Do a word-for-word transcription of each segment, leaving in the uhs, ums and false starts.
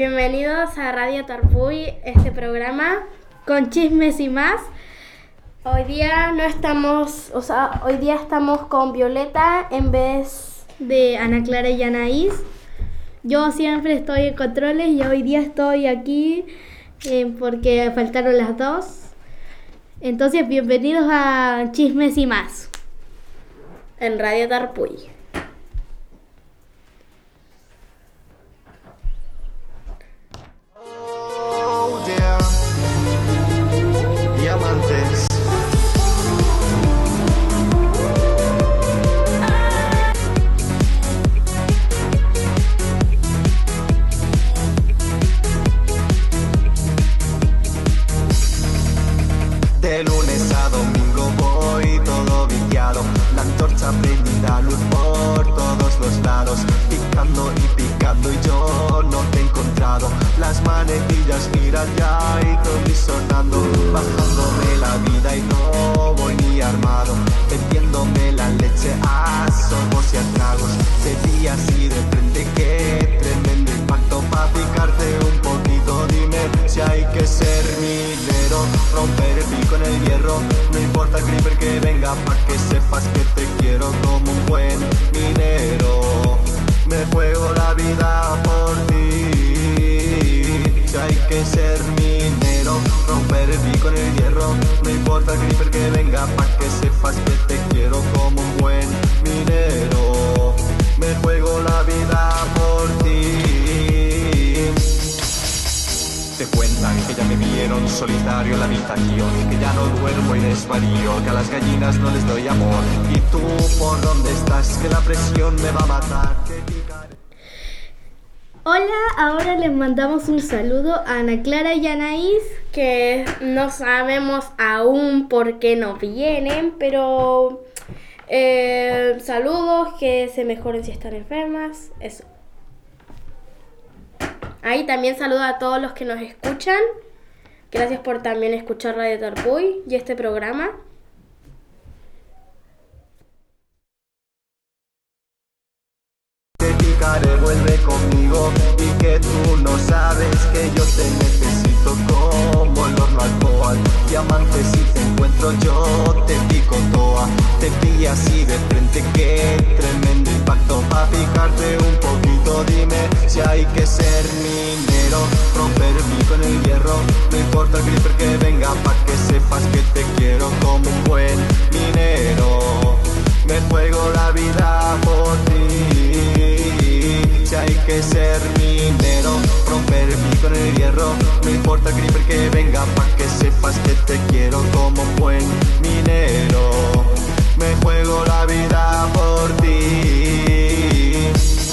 Bienvenidos a Radio Tarpuy, este programa con chismes y más. Hoy día no estamos, o sea, hoy día estamos con Violeta en vez de Ana Clara y Anaís. Yo siempre estoy en controles y hoy día estoy aquí eh, porque faltaron las dos. Entonces, bienvenidos a Chismes y más en Radio Tarpuy. De lunes a domingo voy todo viciado, la antorcha prendida, luz por todos los lados, picando y picando y yo no te he encontrado. Las manecillas giran ya y todo sonando, bajándome la vida y no voy ni armado, metiéndome la leche a sorbos y a tragos, de días y de frente, qué tremendo impacto pa' picarte un poquito. Dime si hay que ser minero, romper el pico en el hierro, no importa el creeper que venga, pa' que sepas que te quiero como un buen minero. Me juego la vida por ti. Si hay que ser minero, romper el pico en el hierro, no importa el creeper que venga, pa' que sepas que te quiero como un buen minero. Me juego la vida por ti. Te cuentan que ya me vieron solitario en la habitación, que ya no duermo y desvarío, que a las gallinas no les doy amor. ¿Y tú por dónde estás? Que la presión me va a matar. Hola, ahora les mandamos un saludo a Ana Clara y Anaís, que no sabemos aún por qué no vienen, pero eh, saludos, que se mejoren si están enfermas, eso. Ahí también saludo a todos los que nos escuchan. Gracias por también escuchar Radio Tarpuy y este programa. Te picaré, vuelve conmigo, y que tú no sabes que yo te necesito como el horno alcohol. Diamante, si te encuentro yo te pico toa, te pilla así de frente, qué tremendo impacto pa' picarte un poquito. Dime si hay que ser minero, romper el pico en el hierro, no importa el creeper que venga, pa' que sepas que te quiero como un buen minero. Me juego la vida por ti. Si hay que ser minero, romper el pico en el hierro, no importa el creeper que venga, pa' que sepas que te quiero como un buen minero. Me juego la vida por ti.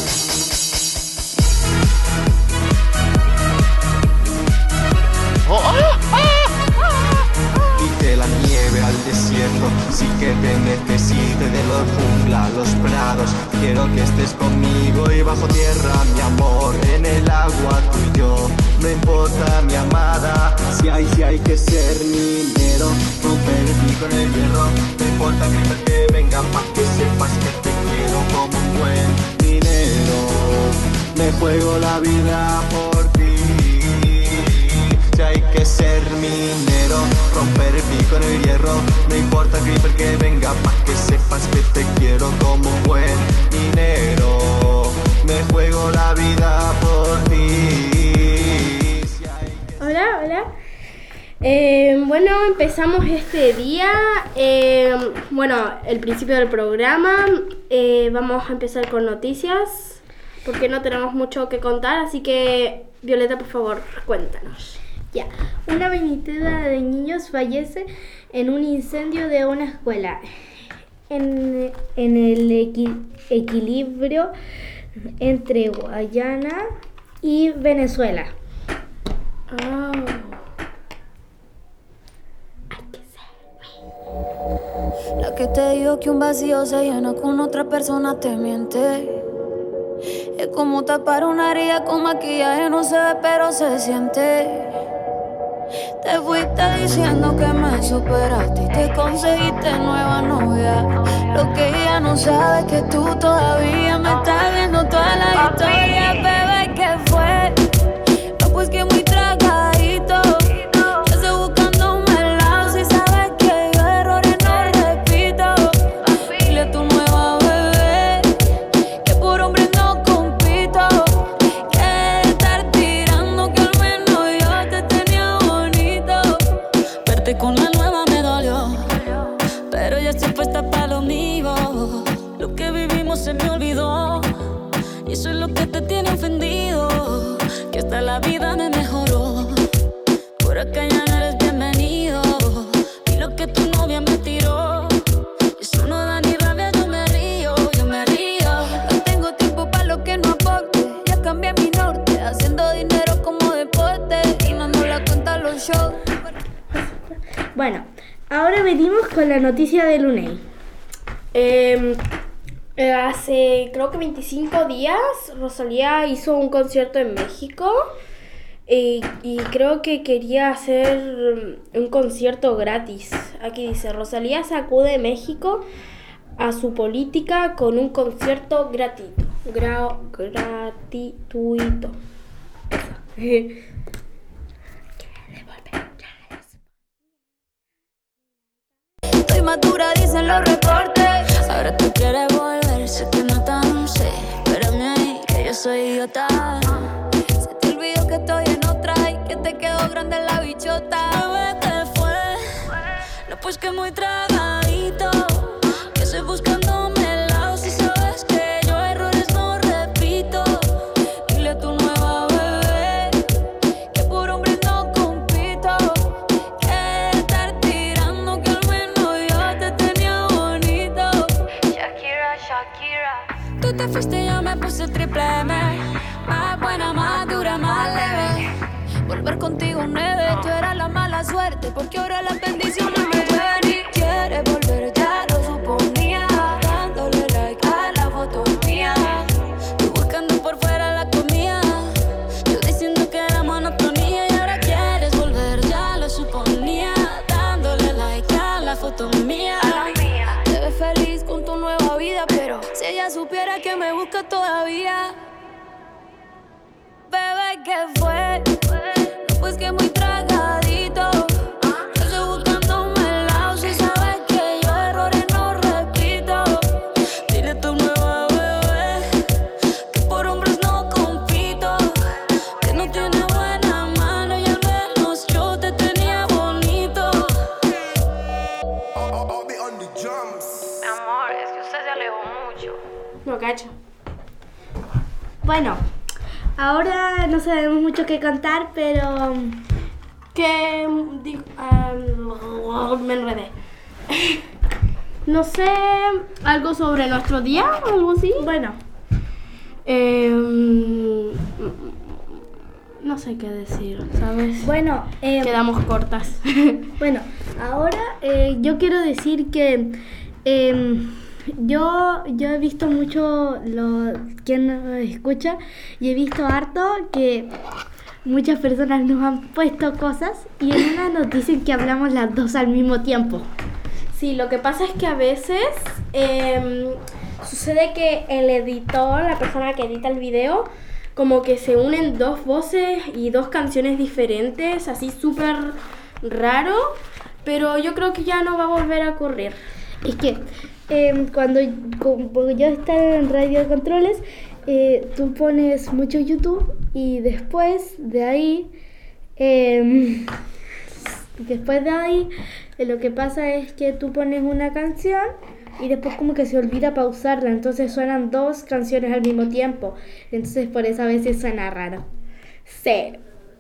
Oh, oh, oh. Y que la nieve al desierto sí que te necesite, de la jungla, los prados, quiero que estés conmigo, y bajo tierra, mi amor, en el agua tú y yo, no importa mi amada. Si hay, si hay que ser minero, romper el pico en el hierro, no importa el creeper que venga, pa' que sepas que te quiero como un buen minero. Me juego la vida por ti. Si hay que ser minero, romper el pico en el hierro, no importa el creeper que venga, pa' que sepas que te quiero como un buen minero. Me juego la vida por ti. Si que... Hola, hola. Eh, bueno, empezamos este día. Eh, bueno, el principio del programa. Eh, vamos a empezar con noticias, porque no tenemos mucho que contar, así que Violeta, por favor, cuéntanos. Ya, una veintena de niños fallece en un incendio de una escuela en, en el equi, equilibrio entre Guayana y Venezuela. Oh. Hay que ser. La que te dijo que un vacío se llena con otra persona te miente. Es como tapar una herida con maquillaje, no se ve pero se siente. Te fuiste diciendo que me superaste y te conseguiste nueva novia. Lo que ella no sabe es que tú todavía me estás viendo toda la historia, bebé, que fue Bueno, ahora venimos con la noticia de Luney. Eh, eh, hace creo que veinticinco días Rosalía hizo un concierto en México eh, y creo que quería hacer un concierto gratis. Aquí dice, Rosalía sacude México a su política con un concierto gratuito. Gra- gratuito. Estoy madura, dicen los reportes. Ahora tú quieres volver, sé que no tan sé. Espérame ahí, que yo soy idiota. Se te olvidó que estoy en otra y que te quedó grande la bichota. Bebé, ¿qué fue? No, pues que muy tragadito. Que estoy buscándome el lado. Si sabes que yo errores no repito. Dile a tu nueva bebé que por hombre no compito. Que estar tirando que al menos yo te tenía bonito. Shakira, Shakira. Tú te fuiste y yo me puse triple M. Más buena, más dura, más leve. Volver contigo nueve. Tú eras la mala suerte porque ahora las bendiciones me llueven. Y quieres volver, ya lo suponía. Dándole like a la foto mía. Tú buscando por fuera la comida. Yo diciendo que era monotonía. Y ahora quieres volver, ya lo suponía. Dándole like a la foto mía. Te ves feliz con tu nueva vida, pero si ella supiera que me busca todavía. Bebé, ¿qué fue? No, pues que muy tragadito. Yo estoy buscándome el lado. Si sabes que yo errores no repito. Dile a tu nueva bebé que por hombres no compito. Que no tiene buena mano y al menos yo te tenía bonito. Mi amor, es que usted se alejó mucho. No cacho. Bueno, ahora no sabemos mucho qué contar, pero Que digo, um, me enredé. No sé, algo sobre nuestro día o algo así. bueno, Eh, no sé qué decir, ¿sabes? bueno, eh, Quedamos cortas. bueno, ahora eh, yo quiero decir que eh, yo, yo he visto mucho lo quien nos escucha y he visto harto que muchas personas nos han puesto cosas y en una nos dicen que hablamos las dos al mismo tiempo. Sí, lo que pasa es que a veces eh, sucede que el editor, la persona que edita el video, como que se unen dos voces y dos canciones diferentes, así súper raro, pero yo creo que ya no va a volver a ocurrir. Es que eh, cuando como yo estaba en Radio Controles, eh, tú pones mucho YouTube y después de ahí, eh, después de ahí, eh, lo que pasa es que tú pones una canción y después como que se olvida pausarla, entonces suenan dos canciones al mismo tiempo, entonces por eso a veces suena raro. Sí.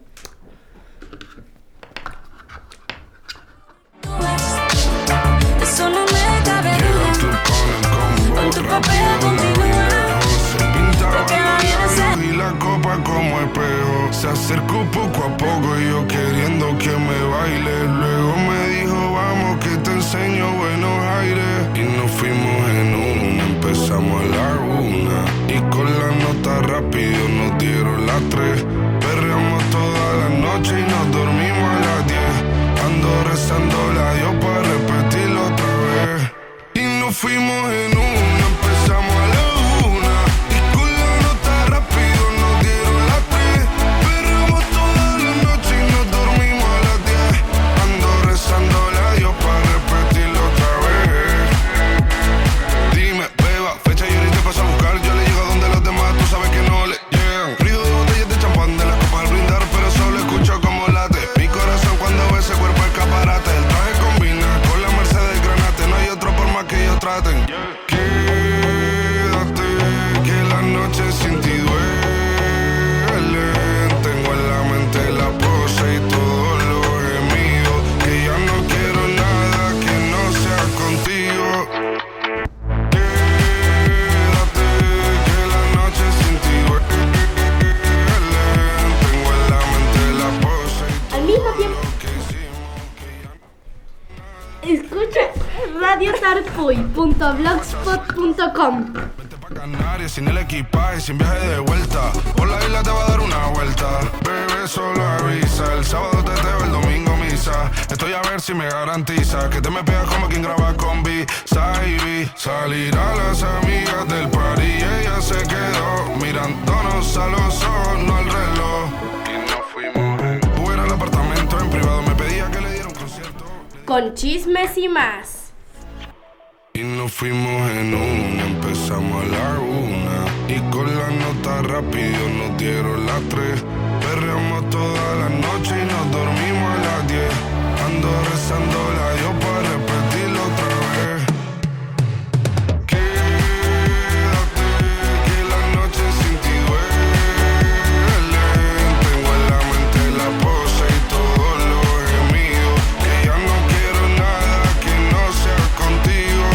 Eso no me cabe duda. Con tu papel continúa. Lo que va bien es ser. Y la copa como espejo se acercó poco a poco y yo queriendo que me baile. Luego me dijo vamos que te enseño buenos aires. Y nos fuimos en una, empezamos a la una. Y con la nota rápido nos dieron las tres. Perreamos toda la noche y nos dormimos a las diez. Ando rezando la Dios para repetirlo otra vez. Y nos fuimos en una, empezamos a la una. Y con la nota rápido nos dieron las tres. Perreamos toda la noche y nos dormimos a las diez. Ando rezando la Dios para repetirlo otra vez. Dime, beba, fecha y ahorita paso a buscar. Yo le llego donde los demás, tú sabes que no le llegan. Ruido de botellas de champán de las copas al brindar, pero solo escucho como late mi corazón cuando ve ese cuerpo escaparate. El traje combina con la Mercedes Granate. No hay otro por más que ellos traten. Quédate, que la noche sin ti duele. Tengo en la mente la pose y todos los gemidos. Que ya no quiero nada que no sea contigo. Quédate, que la noche sin ti duele. Tengo en la mente la pose y Al mismo tiempo. todo lo que hicimos, que ya radio tarpuy punto blogspot punto com. Vente pa' Canarias sin el equipaje, sin viaje de vuelta. Por la isla te va a dar una vuelta. Bebé, solo avisa. El sábado teteo, el domingo misa. Estoy a ver si me garantiza que te me pegas como quien graba con B. Saibi. Salir a las amigas del party y ella se quedó mirándonos a los ojos, no al reloj. Y nos fuimos en Uber al apartamento en privado. Me pedía que le diera un concierto. Con chismes y más. Y nos fuimos en una, empezamos a la una. Y con la nota rápido nos dieron las tres. Perreamos toda la noche y nos dormimos a las diez. Ando rezando la Dios para repetirlo otra vez. Quédate, que la noche sin ti duele. Tengo en la mente la pose y todos los gemidos. Que ya no quiero nada que no sea contigo.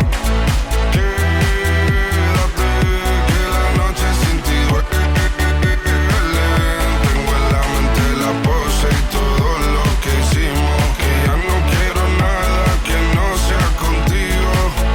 Quédate, que la noche sin ti duele. Tengo en la mente la pose y todo lo que hicimos. Que ya no quiero nada que no sea contigo.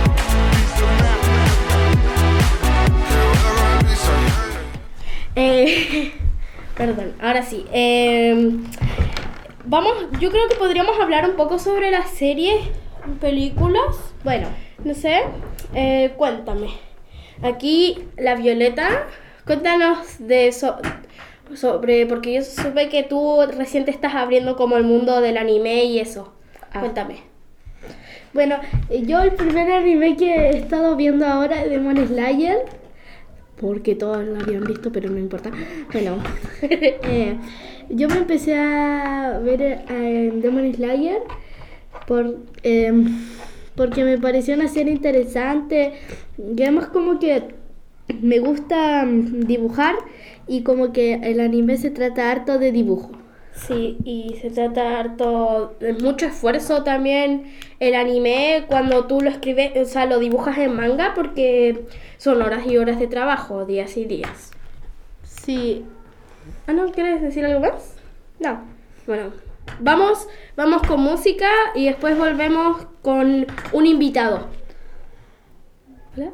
Eh, perdón, ahora sí. Eh, vamos, yo creo que podríamos hablar un poco sobre las series, películas. Bueno, no sé, eh, cuéntame. Aquí, la Violeta, cuéntanos de eso. Sobre, porque yo supe que tú recién te estás abriendo como el mundo del anime y eso. Ah. Cuéntame. Bueno, yo el primer anime que he estado viendo ahora es Demon Slayer, porque todos lo habían visto, pero no importa. Bueno, eh, yo me empecé a ver eh, Demon Slayer por, eh, porque me pareció una serie interesante. Y además como que me gusta mm, dibujar y como que el anime se trata harto de dibujo. Sí, y se trata harto de mucho esfuerzo también el anime cuando tú lo escribes, o sea, lo dibujas en manga porque son horas y horas de trabajo, días y días. Sí. Ah, ¿no quieres decir algo más? No. Bueno, vamos, vamos con música y después volvemos con un invitado. ¿Hola?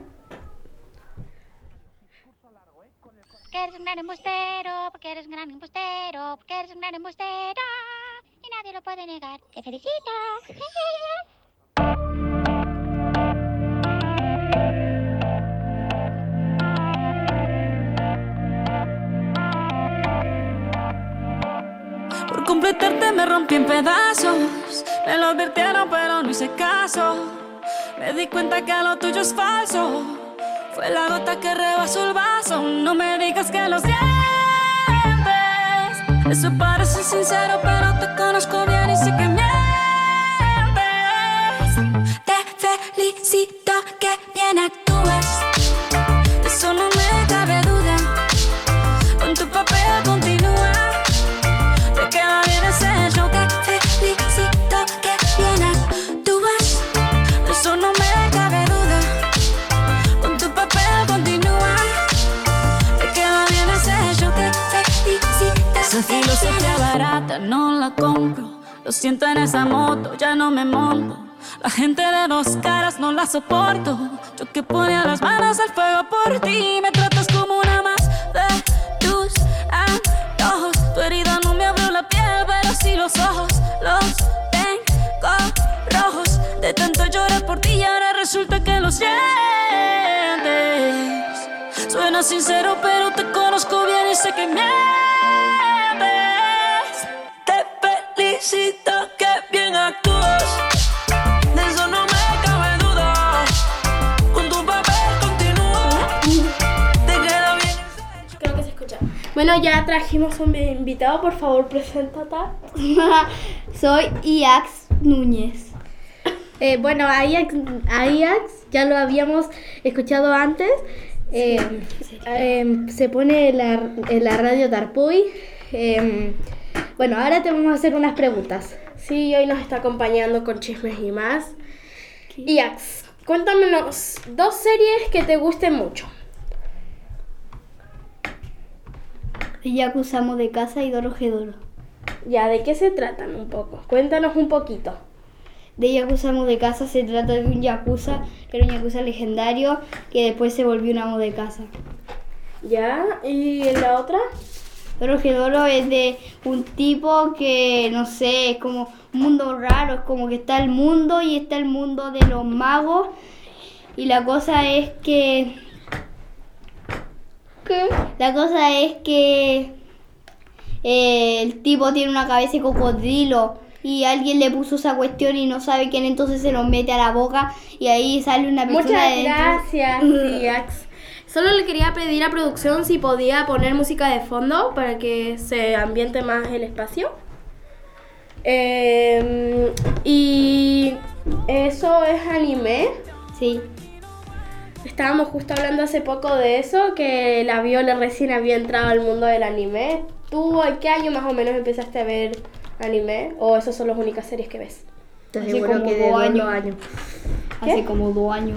Porque eres un gran embustero, porque eres un gran embustero, porque eres un gran embustero y nadie lo puede negar. Te felicito. Por completarte me rompí en pedazos. Me lo advirtieron pero no hice caso. Me di cuenta que lo tuyo es falso. Fue la gota que rebasó el vaso. No me digas que lo sientes. Eso parece sincero, pero te conozco bien y sé que mientes. Te felicito que bien actúas. De eso no me cabe duda. Con tu papel continúa. Te queda bien ese show. Te felicito que bien actúas. De eso no me cabe duda. Con tu papel continúa. Te queda bien ese show. Te felicito. Esa filosofía barata no la compro. Lo siento en esa moto, ya no me monto. La gente de dos caras no la soporto. Yo que ponía las manos al fuego por ti. Me tratas como una más de tus antojos. Tu herida no me abrió la piel, pero sí los ojos. Los tengo rojos. De tanto llorar por ti y ahora resulta que lo sientes. Suena sincero, pero te conozco bien y sé que mientes. Te felicito que bien actúas. De eso no me cabe duda. Con tu papel continúa. Te queda bien. Creo que se escucha. Bueno, ya trajimos un invitado, por favor, preséntate. Soy Iax Núñez. Eh, bueno, a Iax, a Iax ya lo habíamos escuchado antes. Eh, eh, se pone en la, en la radio Tarpuy. Eh, bueno, ahora te vamos a hacer unas preguntas. Sí, hoy nos está acompañando con chismes y más. Iax, cuéntanos dos series que te gusten mucho. Yakuza Amo de Casa y Dorohedoro. Ya, ¿de qué se tratan un poco? Cuéntanos un poquito. de Yakuza amo de casa se trata de un Yakuza, que era un Yakuza legendario, que después se volvió un amo de casa. ¿Ya? ¿Y la otra? Dorohedoro es de un tipo que, no sé, es como un mundo raro, es como que está el mundo y está el mundo de los magos. Y la cosa es que... ¿Qué? La cosa es que eh, el tipo tiene una cabeza de cocodrilo y alguien le puso esa cuestión y no sabe quién, entonces se lo mete a la boca y ahí sale una persona. Muchas de gracias, Yax. Solo le quería pedir a producción si podía poner música de fondo para que se ambiente más el espacio. Eh, y eso es anime. Sí. Estábamos justo hablando hace poco de eso, que la Viola recién había entrado al mundo del anime. ¿Tú en qué año más o menos empezaste a ver anime? ¿O esas son las únicas series que ves? Te Hace aseguro como que de dos dos años. años. ¿Qué? Hace como dos años.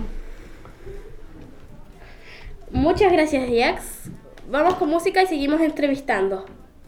Muchas gracias, Jax. Vamos con música y seguimos entrevistando.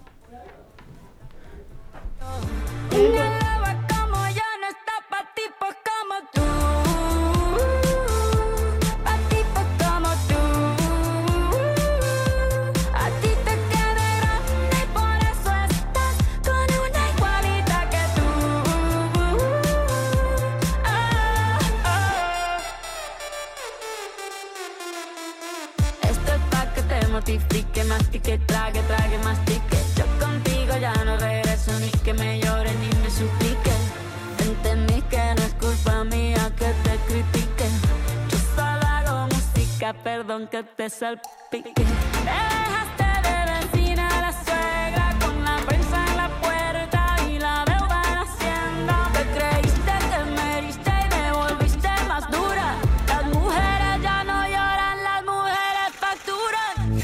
Mortifique, mastique, trague, trague, mastique. Yo contigo ya no regreso, ni que me llore ni me suplique. Entendí que no es culpa mía que te critique. Yo solo hago música, perdón que te salpique. Dejaste de vecina a la suegra con la prensa en la puerta y la deuda en Hacienda. Te creíste que me heriste y me volviste más dura. Las mujeres ya no lloran, las mujeres facturan.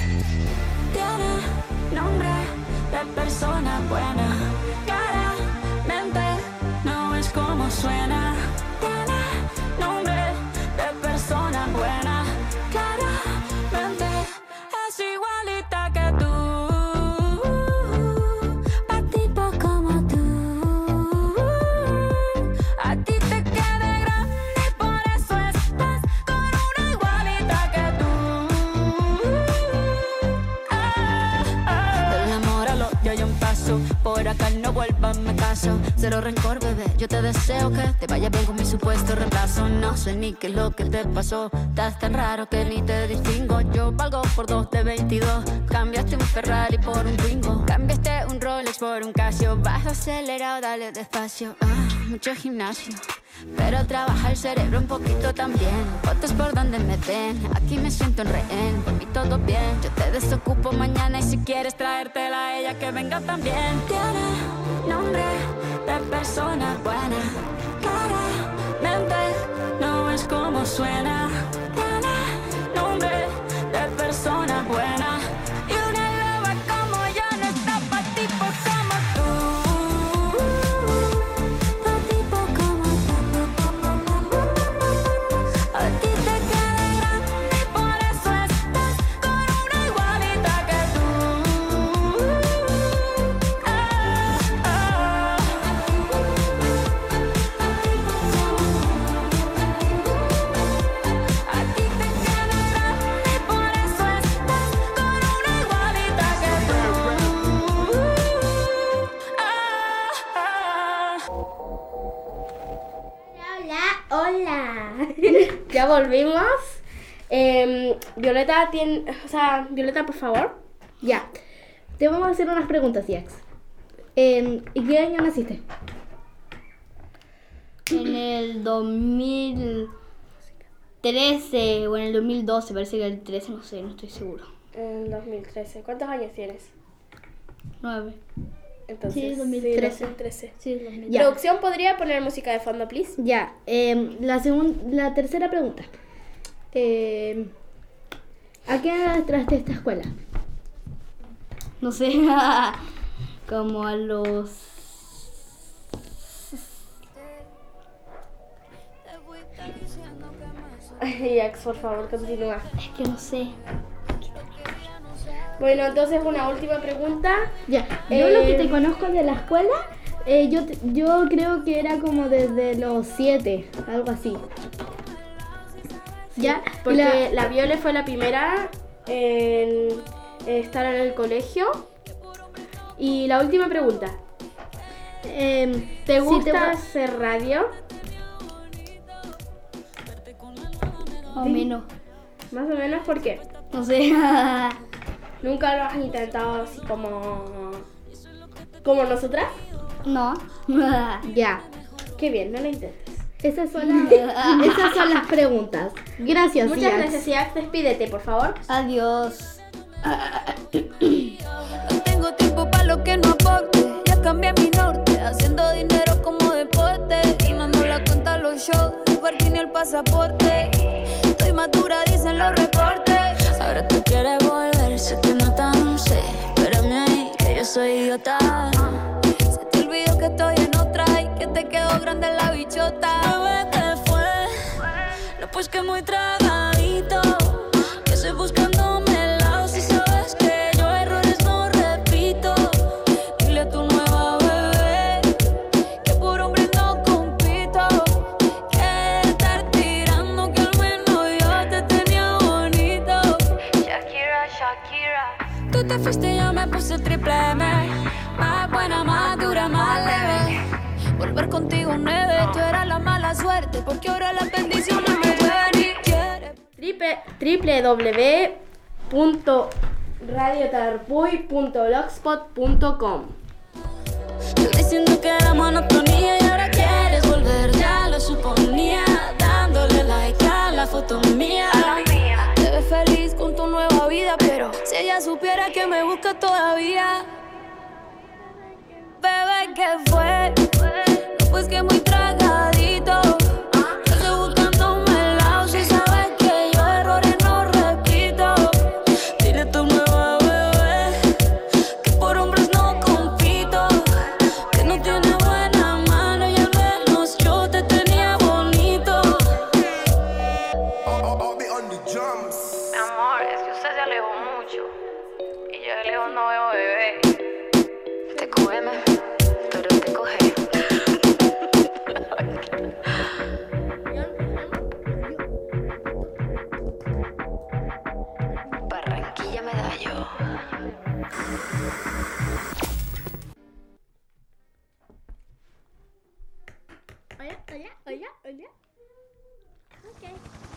Nombre de persona buena, claramente no es como suena. Tiene nombre de persona buena, claramente es igualita que tú. Pa' tipo como tú, a ti te queda grande y por eso estás con una igualita que tú. Del amor al odio hay un paso, por acá no vuelvas, me caso. Cero rencor, bebé, yo te deseo que te vaya bien con mi supuesto reemplazo. No sé ni qué es lo que te pasó, estás tan raro que ni te distingo. Yo valgo por dos de veintidós, cambiaste un Ferrari por un Twingo. Cambiaste un Rolex por un Casio, vas acelerado, dale despacio. Ah, mucho gimnasio, pero trabaja el cerebro un poquito también. Fotos por donde me ven, aquí me siento en rehén. Por mí todo bien, yo te desocupo mañana y si quieres traértela a ella que venga también. Tiene nombre de persona buena, claramente no es como suena. Tiene nombre de persona buena y una loba como yo no está pa' tipos como tú. Pa' tipos como tú. A ti te queda grande y por eso estás con una igualita que tú. Ah, ah. A ti te queda grande y por eso estás con una igualita que tú. Ah, ah. Hola, hola. Ya volvimos. Eh, Violeta tiene, o sea, Violeta, por favor. Ya. Te vamos a hacer unas preguntas, Yax. Eh, ¿Y qué año naciste? En el dos mil trece o en el dos mil doce, parece que el trece, no sé, no estoy seguro. En dos mil trece. ¿Cuántos años tienes? nueve. Entonces, Sí, dos mil trece. dos mil trece. Sí, dos mil. Ya. ¿Producción podría poner música de fondo, please? Ya. Eh, la, segun- la tercera pregunta. Eh, ¿A qué edad entraste a esta escuela? No sé, como a los... Jax, por favor, continúa. Es que no sé. Bueno, entonces una última pregunta. Ya. Yo Eh, lo que te conozco de la escuela Eh, yo, te- yo creo que era como desde los siete, algo así. Ya, Porque la- la Viole fue la primera en estar en el colegio. Y la última pregunta. em, ¿Te si gusta te- hacer radio? O menos. Más o menos, ¿por qué? No sé. ¿Nunca lo has intentado así como... como nosotras? No. Ya, Qué bien, no lo intentes. esas son las, esas son las preguntas. Gracias, Muchas Iax. gracias, Iax. Despídete, por favor. Adiós. No tengo tiempo para lo que no aporte. Ya cambié mi norte, haciendo dinero como deporte. Y mando la cuenta a los shows, el parking y el pasaporte. Estoy madura, dicen los reportes. Ahora tú quieres volver, sé que no tan sé. Espérame ahí, que yo soy idiota. Se te olvidó que estoy en otra y que te quedó grande la bichota. Bebé, ¿qué fue? No, pues que muy tragadito. Que estoy buscándome el lado. Si sabes que yo errores no repito. Dile a tu nueva bebé que por hombre no compito. Que estar tirando, que al menos yo te tenía bonito. Shakira, Shakira. Tú te fuiste y yo me puse triple M. Más buena, más dura, más leve. Volver contigo nueve, tú eras la mala suerte, porque ahora las bendiciones me pueden y quieres. Triple, www punto radio tarpuy punto blogspot punto com. Tú diciendo que era monotonía y ahora quieres volver. Ya lo suponía, dándole like a la foto mía. Te ves feliz con tu nueva vida, pero si ella supiera que me busca todavía. Bebé, ¿qué fue? No, pues que muy tragadito. Yo estoy buscándome el lado, si sabes que yo errores no repito. Dile a tu nueva bebé Que por hombres no compito. que no tiene buena mano y al menos yo te tenía bonito. Mi amor, es que usted se alejó mucho. Y yo de lejos no veo bebé. Te cógeme, pero te coge. Barranquilla Medallo. Hola, hola, hola, hola. Ok.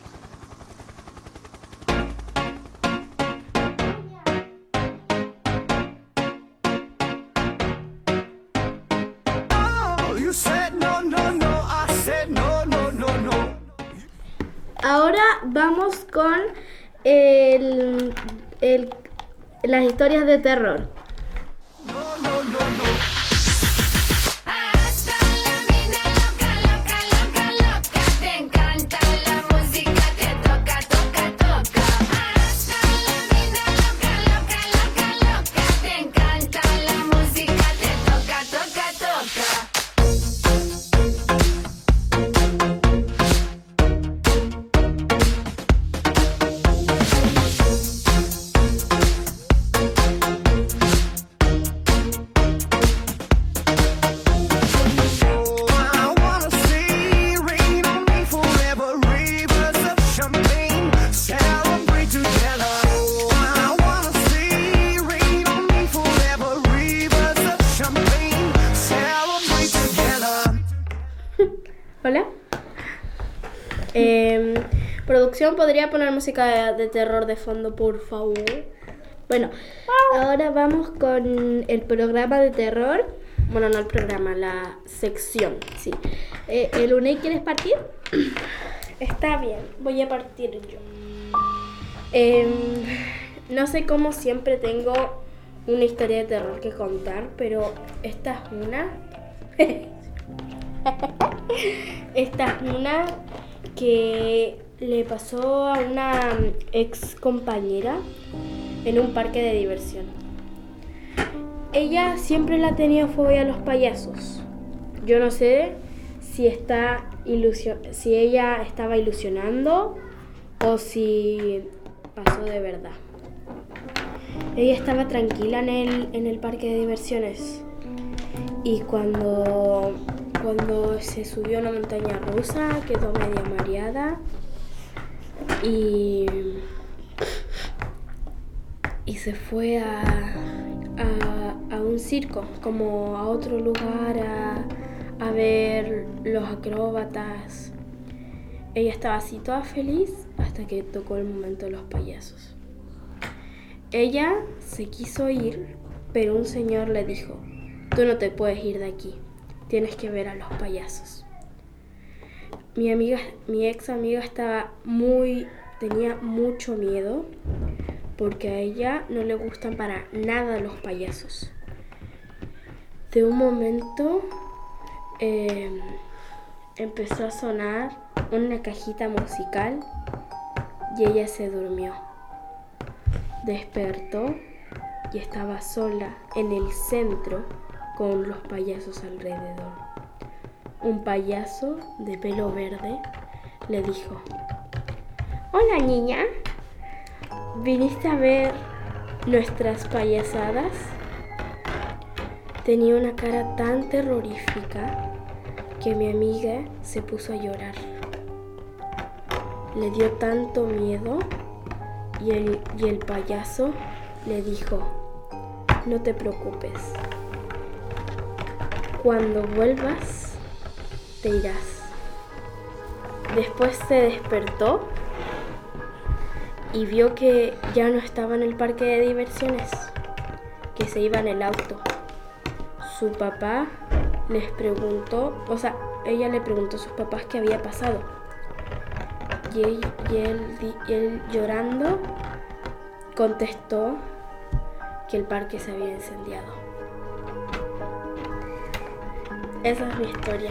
Oh, you said no, no, no. I said no, no, no, no. Ahora vamos con el, el- las historias de terror. Hasta la mina loca, loca, loca, loca. Te encanta la música, te toca, toca, toca. Hasta la mina loca, loca, loca, loca. Te encanta la música, te toca, toca, toca. Oh, I wanna see rain on me forever. Rivers of champagne, celebrate together. Oh, I wanna see rain on me forever. Rivers of champagne, celebrate together. Hola. Em, producción, ¿podría poner música de, de terror de fondo, por favor? Bueno, ahora vamos con el programa de terror. Bueno, no el programa, la sección. Sí. Eh, ¿El Unai quieres partir? Está bien, voy a partir yo. Em, no sé cómo siempre tengo una historia de terror que contar, pero esta es una. Esta es una que le pasó a una ex compañera en un parque de diversión. Ella siempre le ha tenido fobia a los payasos. Yo no sé si está ilusio- si ella estaba ilusionando o si pasó de verdad. Ella estaba tranquila en el, en el parque de diversiones y cuando, cuando se subió a una montaña rusa quedó media mareada y, y se fue a, a, a un circo, como a otro lugar a, a ver los acróbatas. Ella estaba así toda feliz hasta que tocó el momento de los payasos. Ella se quiso ir, pero un señor le dijo: tú no te puedes ir de aquí, tienes que ver a los payasos. Mi amiga, mi ex amiga estaba muy, tenía mucho miedo porque a ella no le gustan para nada los payasos. De un momento eh, empezó a sonar una cajita musical y ella se durmió. Despertó y estaba sola en el centro con los payasos alrededor. Un payaso de pelo verde le dijo: hola niña, ¿viniste a ver nuestras payasadas? Tenía una cara tan terrorífica que mi amiga se puso a llorar. Le dio tanto miedo y el, y el payaso le dijo: no te preocupes, cuando vuelvas te irás. Después se despertó y vio que ya no estaba en el parque de diversiones, que se iba en el auto. Su papá les preguntó, o sea, ella le preguntó a sus papás qué había pasado. Y él, y él, y él llorando contestó que el parque se había incendiado. Esa es mi historia.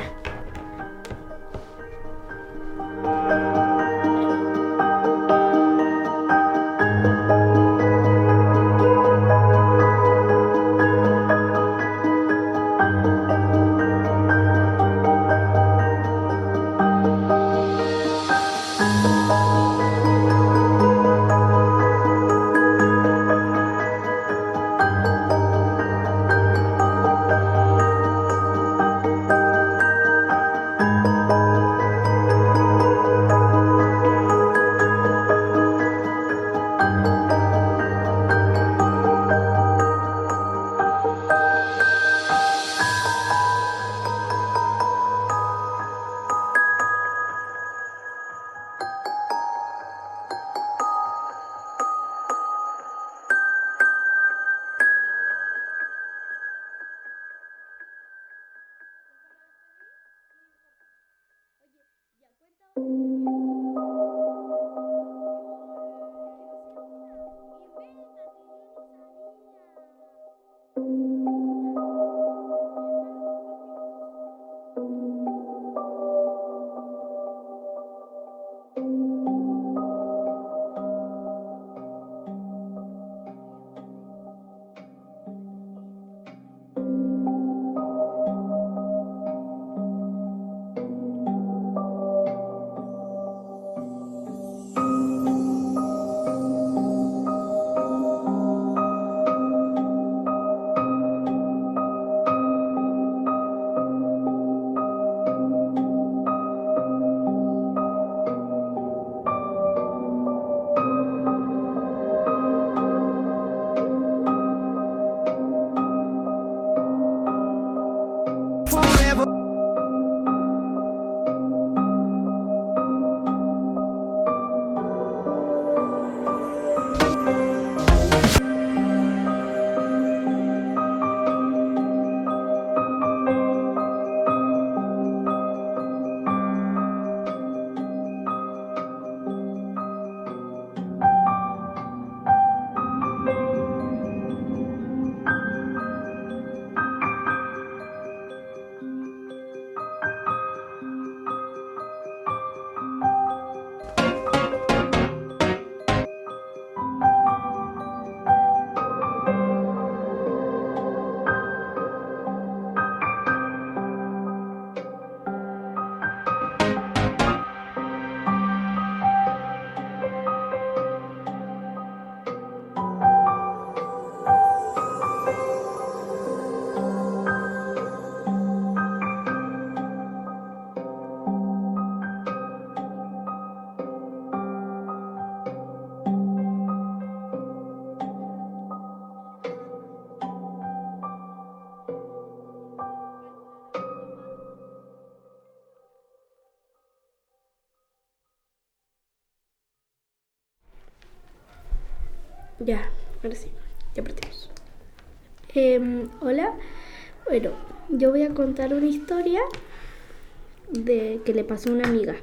Ya, ahora sí, ya partimos. Em, hola, bueno, yo voy a contar una historia de que le pasó a una amiga.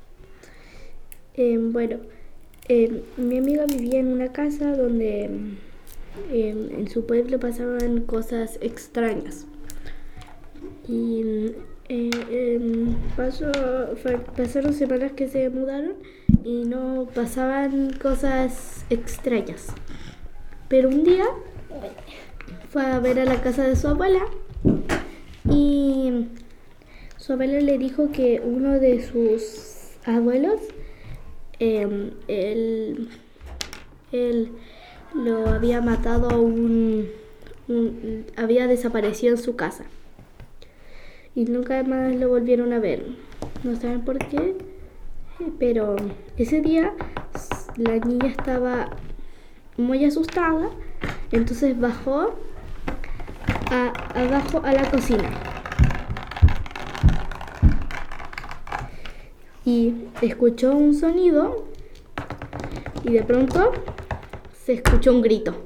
Em, bueno, em, mi amiga vivía en una casa donde em, en su pueblo pasaban cosas extrañas. Y eh, em, pasó, fue- pasaron semanas que se mudaron y no pasaban cosas extrañas. Pero un día fue a ver a la casa de su abuela y su abuela le dijo que uno de sus abuelos, eh, él, él lo había matado un, un, había desaparecido en su casa y nunca más lo volvieron a ver. No saben por qué, pero ese día la niña estaba muy asustada, entonces bajó a, abajo a la cocina y escuchó un sonido y de pronto se escuchó un grito.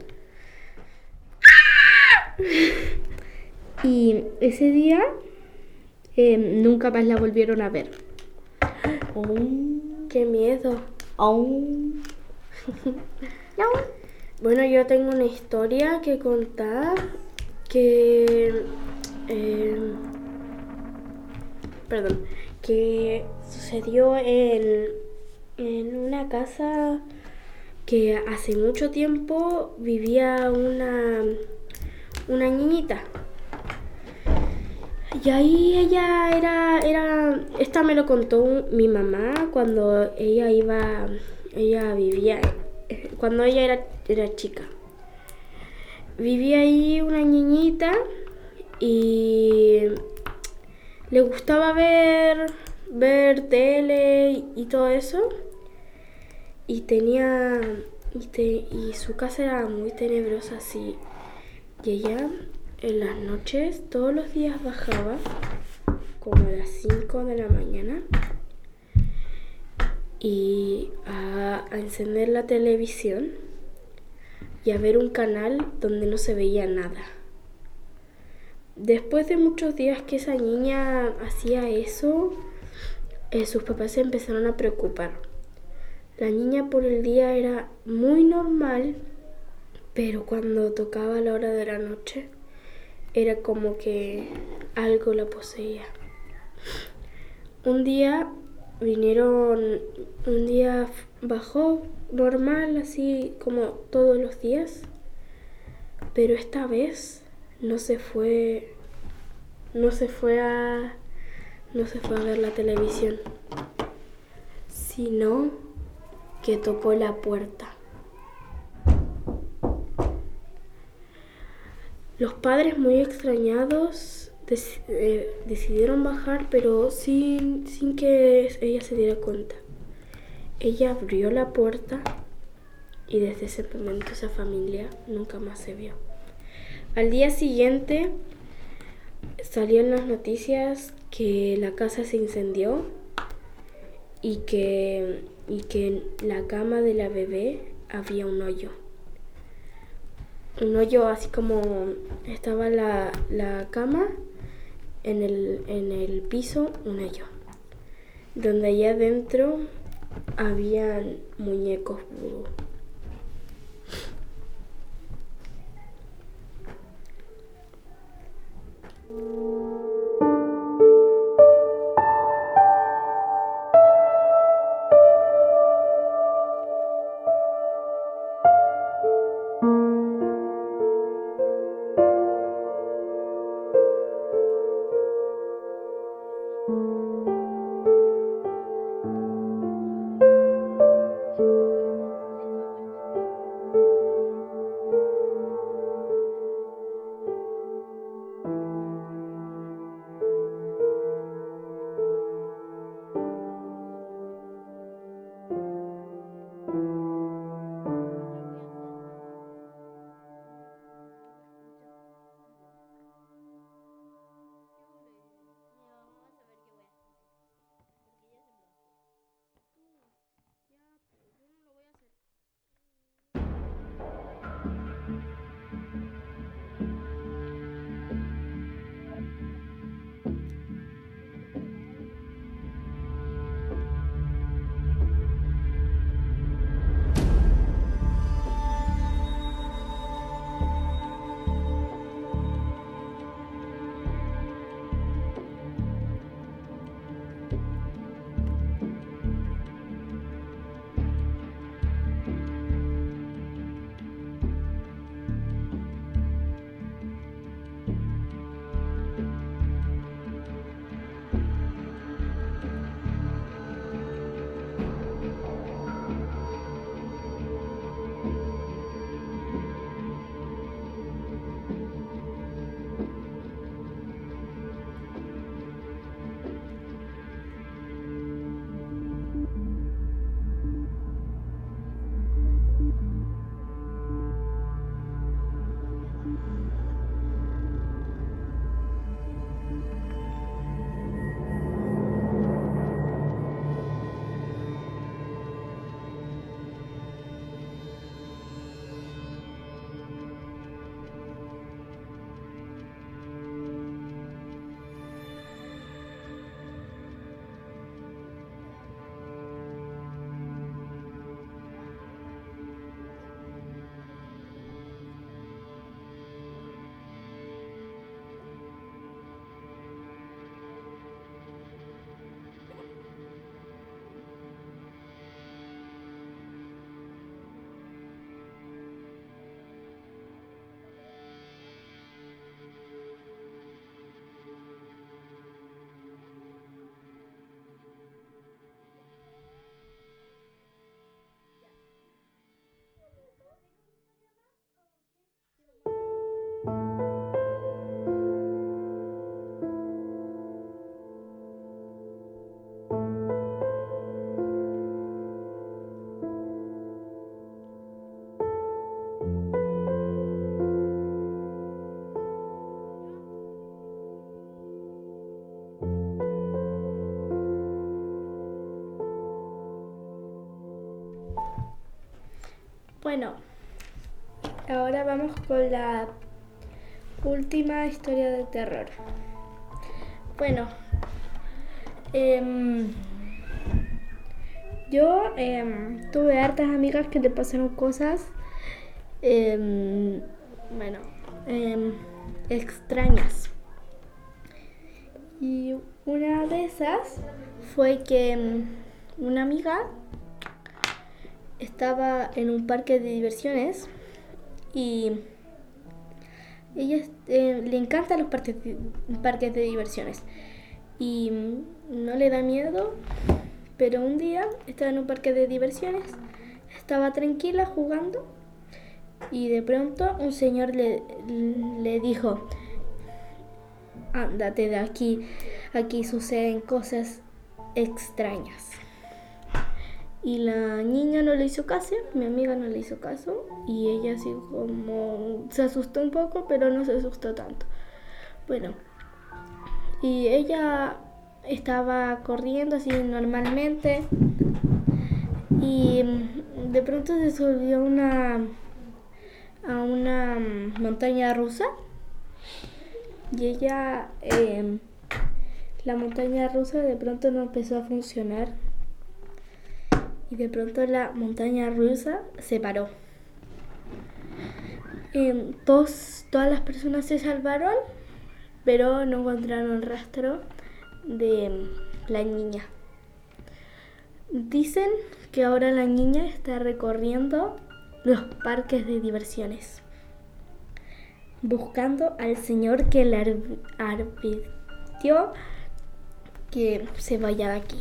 Y ese día eh, nunca más la volvieron a ver. Oh, ¡qué miedo! Oh. No. Bueno, yo tengo una historia que contar que... eh, perdón, que sucedió en, en una casa que hace mucho tiempo vivía una, una niñita. Y ahí ella era, era, esta me lo contó mi mamá cuando ella iba, ella vivía, cuando ella era, era chica. Vivía ahí una niñita y le gustaba ver, ver tele y todo eso. Y tenía, y, te, y su casa era muy tenebrosa así. Y ella en las noches todos los días bajaba como a las cinco de la mañana y a, a encender la televisión y a ver un canal donde no se veía nada. Después de muchos días que esa niña hacía eso, eh, sus papás se empezaron a preocupar. La niña por el día era muy normal, pero cuando tocaba la hora de la noche era como que algo la poseía. Un día vinieron, un día bajó normal, así como todos los días, pero esta vez no se fue, no se fue a, no se fue a ver la televisión, sino que tocó la puerta. Los padres, muy extrañados, dec- eh, decidieron bajar, pero sin, sin que ella se diera cuenta. Ella abrió la puerta y desde ese momento esa familia nunca más se vio. Al día siguiente salió en las noticias que la casa se incendió y que, y que en la cama de la bebé había un hoyo. Un hoyo así como estaba la, la cama, en el, en el piso un hoyo, donde allá adentro habían muñecos vudú. Bueno, ahora vamos con la última historia de terror. Bueno, eh, yo eh, tuve hartas amigas que le pasaron cosas, eh, bueno, eh, extrañas. Y una de esas fue que eh, una amiga estaba en un parque de diversiones y ella eh, le encantan los parques de, parques de diversiones y no le da miedo, pero un día estaba en un parque de diversiones, estaba tranquila jugando y de pronto un señor le, le dijo: ándate de aquí, aquí suceden cosas extrañas. Y la niña no le hizo caso, mi amiga no le hizo caso y ella así como se asustó un poco, pero no se asustó tanto. Bueno, y ella estaba corriendo así normalmente y de pronto se subió una, a una montaña rusa y ella, eh, la montaña rusa de pronto no empezó a funcionar. Y de pronto la montaña rusa se paró. Eh, todos, todas las personas se salvaron, pero no encontraron rastro de la niña. Dicen que ahora la niña está recorriendo los parques de diversiones, buscando al señor que le advirtió que se vaya de aquí.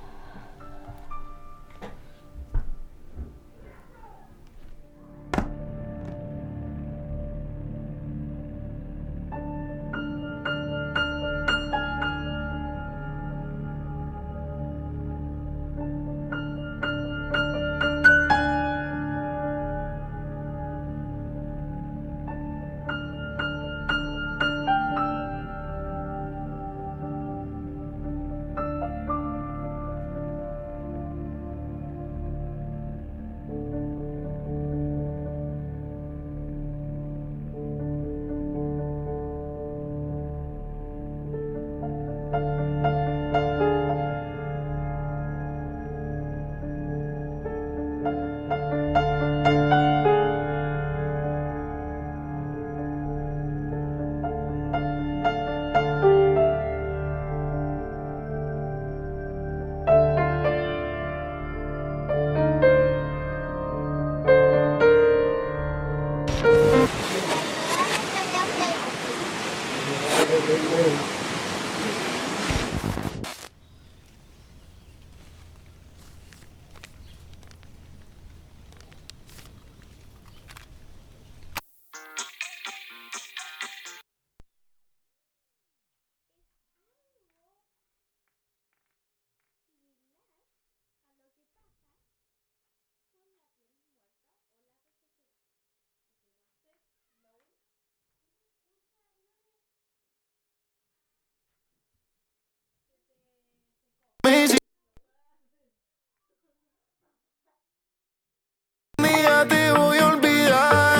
Te voy a olvidar,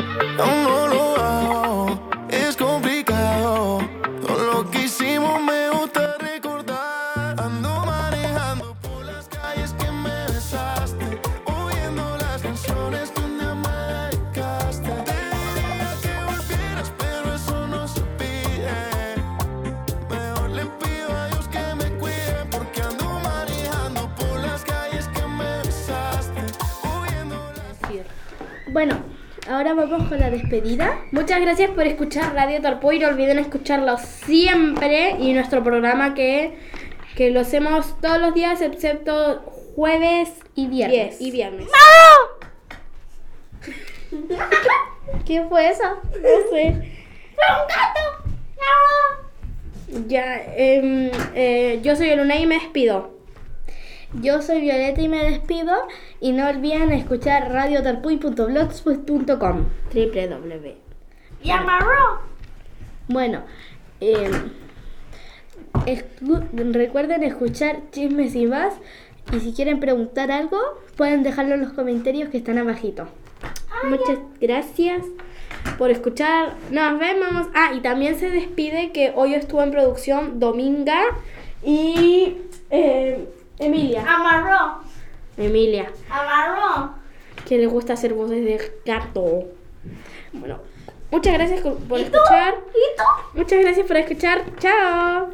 aún no lo hago, es complicado. Todo lo que hicimos me gusta recordar. Ando manejando por las calles que me besaste, oyendo las canciones que un día me dedicaste. Te diría que volvieras, pero eso no se pide. Mejor le pido a Dios que me cuide, porque ando manejando por las calles que me besaste, oyendo las... Bueno, ahora vamos con la despedida. Muchas gracias por escuchar Radio Tarpuy. No olviden escucharlo siempre. Y nuestro programa que, que lo hacemos todos los días excepto jueves y viernes. Diez. Y viernes. ¡No! ¿Qué fue eso? No sé. ¡Fue un gato! ¡No! Ya, eh, eh, yo soy Eluna y me despido. Yo soy Violeta y me despido. Y no olviden escuchar radio tarpuy punto blogspot punto com. Triple W. ¡Y amarró! Bueno, eh, escu- recuerden escuchar Chismes y Más. Y si quieren preguntar algo, pueden dejarlo en los comentarios que están abajito. Muchas gracias por escuchar. Nos vemos. Ah, y también se despide que hoy estuvo en producción Dominga y eh, Emilia. Amarró. Emilia, Amarró. que le gusta hacer voces de gato. Bueno, muchas gracias por escuchar. ¿Y tú? Muchas gracias por escuchar. Chao.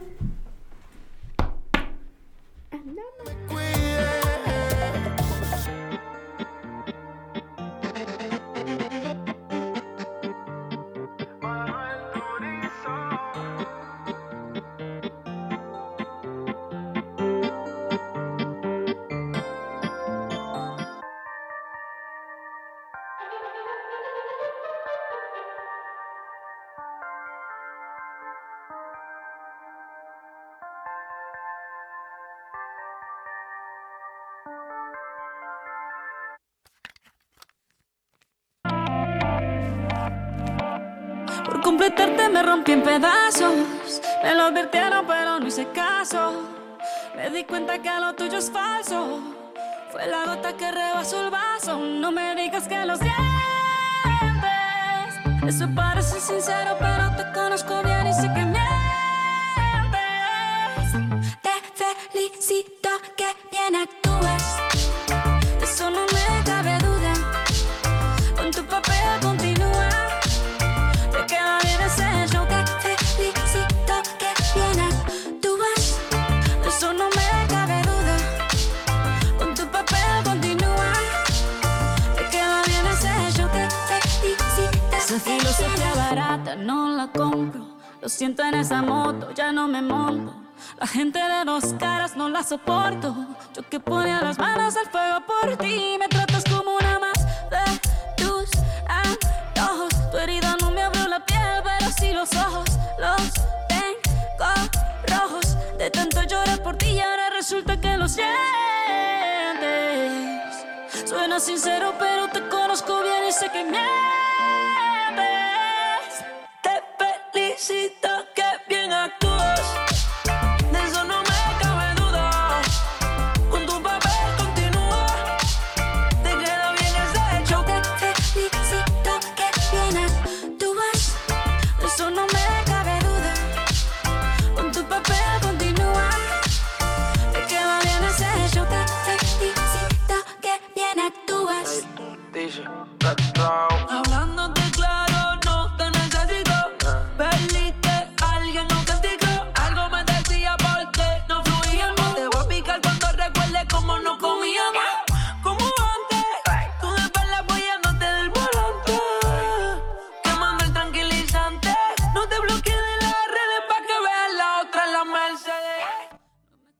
Por completarte me rompí en pedazos. Me lo advirtieron pero no hice caso. Me di cuenta que lo tuyo es falso. Fue la gota que rebasó el vaso. No me digas que lo sientes. Eso parece sincero pero te conozco bien y sé que mientes. Te felicito que bien actúas. De eso no me cabe duda. Con tu papel continúa. Te queda bien ese show. Te felicito que bien actúas. De eso no me cabe duda. Con tu papel continúa. Te queda bien ese show. Te felicito. Esa filosofía barata no la compro. Lo siento en esa moto, ya no me monto. La gente de dos caras no la soporto. Yo que ponía las manos al fuego por ti. Me tratas como una más de tus antojos. Tu herida no me abrió la piel, pero sí los ojos. Los tengo rojos. De tanto llorar por ti y ahora resulta que lo sientes. Suena sincero, pero te conozco bien y sé que mientes.